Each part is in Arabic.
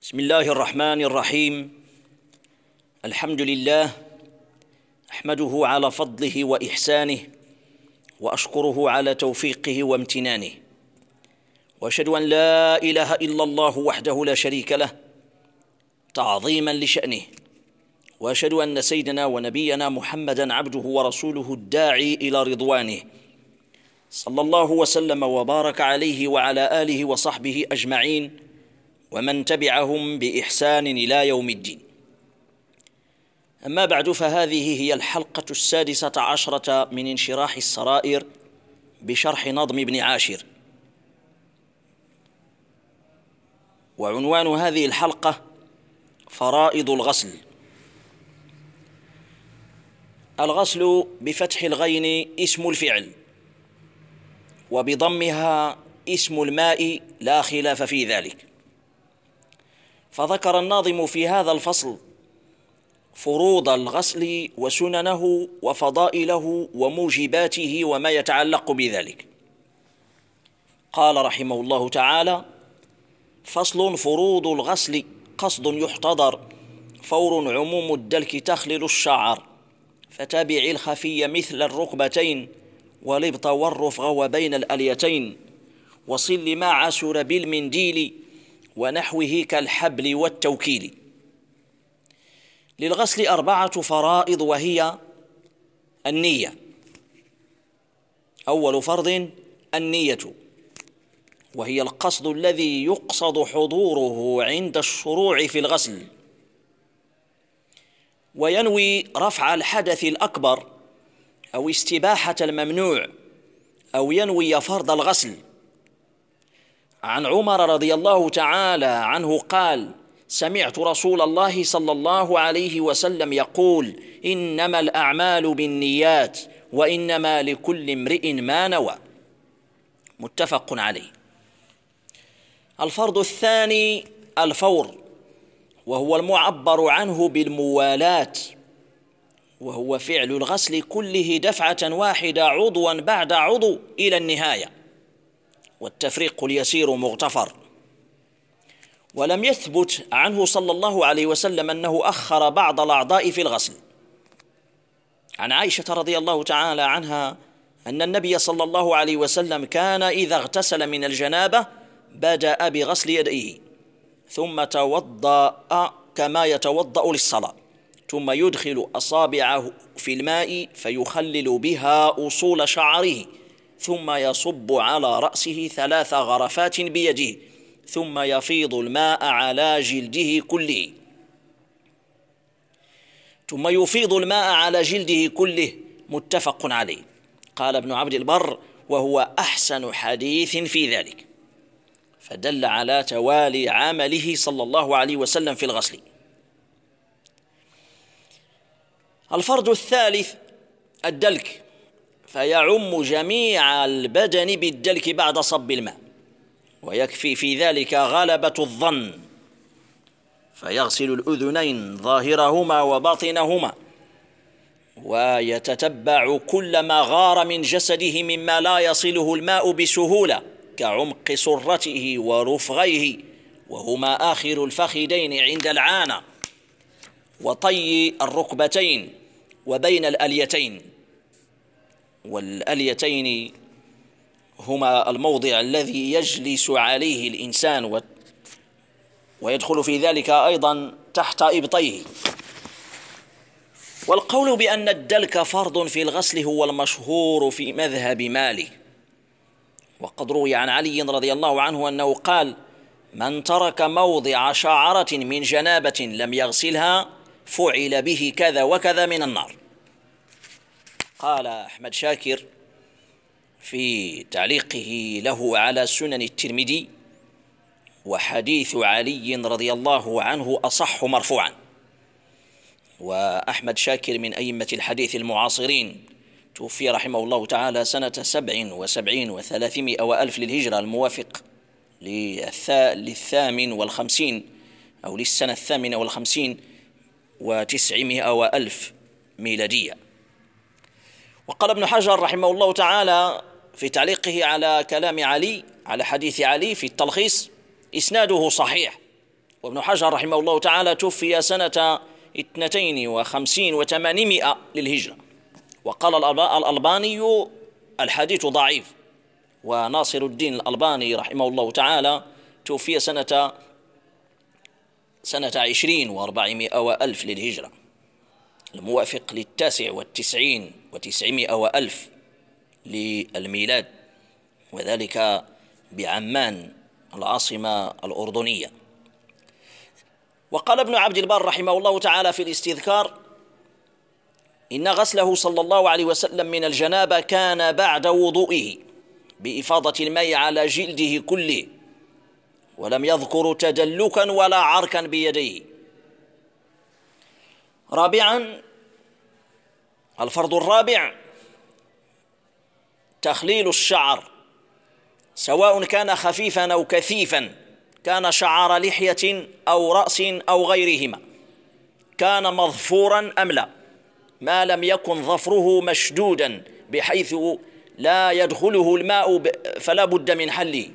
بسم الله الرحمن الرحيم. الحمد لله، أحمده على فضله وإحسانه، وأشكره على توفيقه وامتنانه، وأشهد أن لا إله إلا الله وحده لا شريك له تعظيما لشأنه، وأشهد أن سيدنا ونبينا محمدا عبده ورسوله الداعي إلى رضوانه، صلى الله وسلم وبارك عليه وعلى آله وصحبه أجمعين ومن تبعهم بإحسان إلى يوم الدين. أما بعد، فهذه هي الحلقة 16 من انشراح السرائر بشرح نظم ابن عاشر، وعنوان هذه الحلقة فرائض الغسل. الغسل بفتح الغين اسم الفعل، وبضمها اسم الماء، لا خلاف في ذلك. فذكر الناظم في هذا الفصل فروض الغسل وسننه وفضائله وموجباته وما يتعلق بذلك. قال رحمه الله تعالى: فصل: فروض الغسل قصد يحتضر، فور عموم الدلك تخلل الشعر، فتابع الخفي مثل الركبتين، والإبط والرفغ وبين الأليتين، وصل ما عسر بالمنديل، ونحوه كالحبل والتوكيل. للغسل 4 فرائض، وهي النية. أول فرض النية، وهي القصد الذي يقصد حضوره عند الشروع في الغسل، وينوي رفع الحدث الأكبر أو استباحة الممنوع، أو ينوي فرض الغسل. عن عمر رضي الله تعالى عنه قال: سمعت رسول الله صلى الله عليه وسلم يقول: إنما الأعمال بالنيات، وإنما لكل امرئ ما نوى. متفق عليه. الفرض الثاني الفور، وهو المعبر عنه بالموالاة، وهو فعل الغسل كله دفعة واحدة عضوا بعد عضو إلى النهاية، والتفريق اليسير مغتفر. ولم يثبت عنه صلى الله عليه وسلم أنه أخر بعض الأعضاء في الغسل. عن عائشة رضي الله تعالى عنها أن النبي صلى الله عليه وسلم كان إذا اغتسل من الجنابة بدأ بغسل يديه، ثم توضأ كما يتوضأ للصلاة، ثم يدخل أصابعه في الماء فيخلل بها أصول شعره، ثم يصب على رأسه 3 غرفات بيده، ثم يفيض الماء على جلده كله. متفق عليه. قال ابن عبد البر: وهو أحسن حديث في ذلك، فدل على توالي عمله صلى الله عليه وسلم في الغسل. الفرض الثالث الدلك، فيعم جميع البدن بالدلك بعد صب الماء، ويكفي في ذلك غلبة الظن، فيغسل الأذنين ظاهرهما وباطنهما، ويتتبع كل ما غار من جسده مما لا يصله الماء بسهولة، كعمق سرته ورفغيه، وهما آخر الفخذين عند العانة، وطي الركبتين، وبين الأليتين. والأليتين هما الموضع الذي يجلس عليه الإنسان، ويدخل في ذلك أيضا تحت إبطيه. والقول بأن الدلك فرض في الغسل هو المشهور في مذهب مالك، وقد روي عن علي رضي الله عنه أنه قال: من ترك موضع شعرة من جنابة لم يغسلها فعل به كذا وكذا من النار. قال أحمد شاكر في تعليقه له على سنن الترمذي: وحديث علي رضي الله عنه أصح مرفوعا. وأحمد شاكر من أئمة الحديث المعاصرين، توفي رحمه الله تعالى سنة 77 و300 وألف للهجرة، الموافق لل58 أو للسنة 58 و900 وألف ميلادية. وقال ابن حجر رحمه الله تعالى في تعليقه على كلام علي، على حديث علي في التلخيص: إسناده صحيح، وابن حجر رحمه الله تعالى توفي سنة 52 و800 للهجرة. وقال الألباني الحديث ضعيف. وناصر الدين الألباني رحمه الله تعالى توفي سنة 20 و400 وألف للهجرة، الموافق 99 و900 وألف للميلاد، وذلك بعمان العاصمة الأردنية. وقال ابن عبد البر رحمه الله تعالى في الاستذكار: إن غسله صلى الله عليه وسلم من الجنابة كان بعد وضوئه بإفاضة الماء على جلده كله، ولم يذكر تدلكا ولا عركا بيديه. رابعا، الفرض الرابع تخليل الشعر، سواء كان خفيفا أو كثيفا، كان شعر لحية أو رأس أو غيرهما، كان مظفورا أم لا، ما لم يكن ظفره مشدودا بحيث لا يدخله الماء فلا بد من حله.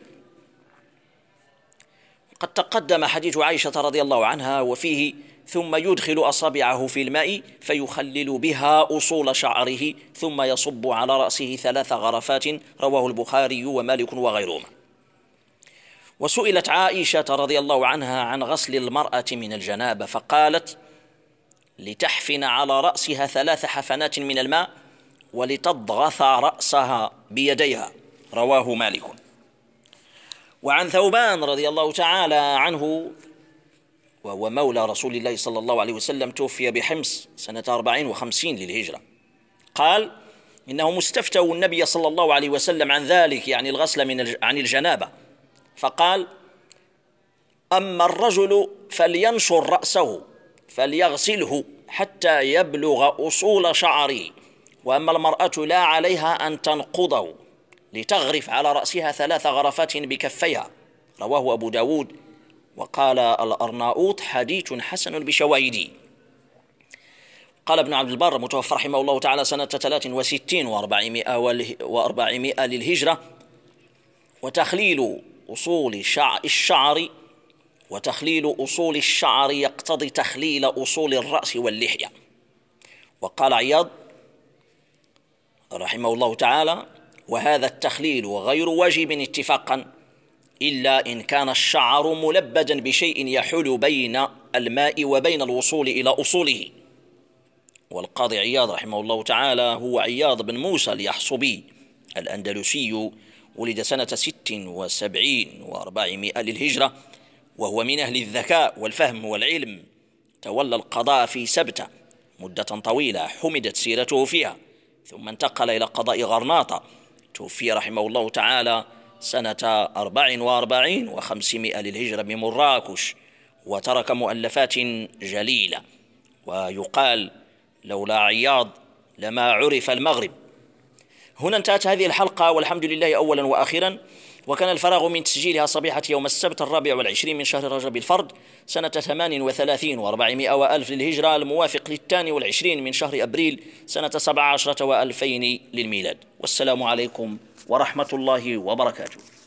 قد تقدم حديث عائشة رضي الله عنها وفيه: ثم يدخل أصابعه في الماء فيخلل بها أصول شعره ثم يصب على رأسه 3 غرفات، رواه البخاري ومالك وغيرهما. وسئلت عائشة رضي الله عنها عن غسل المرأة من الجنابة فقالت: لتحفن على رأسها 3 حفنات من الماء ولتضغث رأسها بيديها، رواه مالك. وعن ثوبان رضي الله تعالى عنه وهو مولى رسول الله صلى الله عليه وسلم توفي بحمص سنة 54 للهجرة، قال: إنهم استفتوا النبي صلى الله عليه وسلم عن ذلك، يعني الغسل عن الجنابة، فقال: أما الرجل فلينشر رأسه فليغسله حتى يبلغ أصول شعره، وأما المرأة لا عليها أن تنقضه لتغرف على رأسها 3 غرفات بكفيها، رواه أبو داود. وقال الأرناؤوط: حديث حسن بشواهده. قال ابن عبد البر متوفى رحمه الله تعالى سنة 63 و400 للهجرة: وتخليل أصول الشعر يقتضي تخليل أصول الرأس واللحية. وقال عياض رحمه الله تعالى: وهذا التخليل غير واجب اتفاقا، إلا إن كان الشعر ملبدا بشيء يحول بين الماء وبين الوصول إلى أصوله. والقاضي عياض رحمه الله تعالى هو عياض بن موسى اليحصبي الأندلسي، ولد سنة 76 و400 للهجرة، وهو من أهل الذكاء والفهم والعلم. تولى القضاء في سبتة مدة طويلة حمدت سيرته فيها، ثم انتقل إلى قضاء غرناطة. توفي رحمه الله تعالى سنة 44 و500 للهجرة بمراكش، وترك مؤلفات جليلة. ويقال: لولا عياض لما عرف المغرب. هنا انتهت هذه الحلقة، والحمد لله أولا وآخرا. وكان الفراغ من تسجيلها صبيحة يوم السبت 24 من شهر رجب الفرد سنة 38 و400 وألف للهجرة، الموافق 22 من شهر أبريل سنة 17 و2000 للميلاد. والسلام عليكم ورحمة الله وبركاته.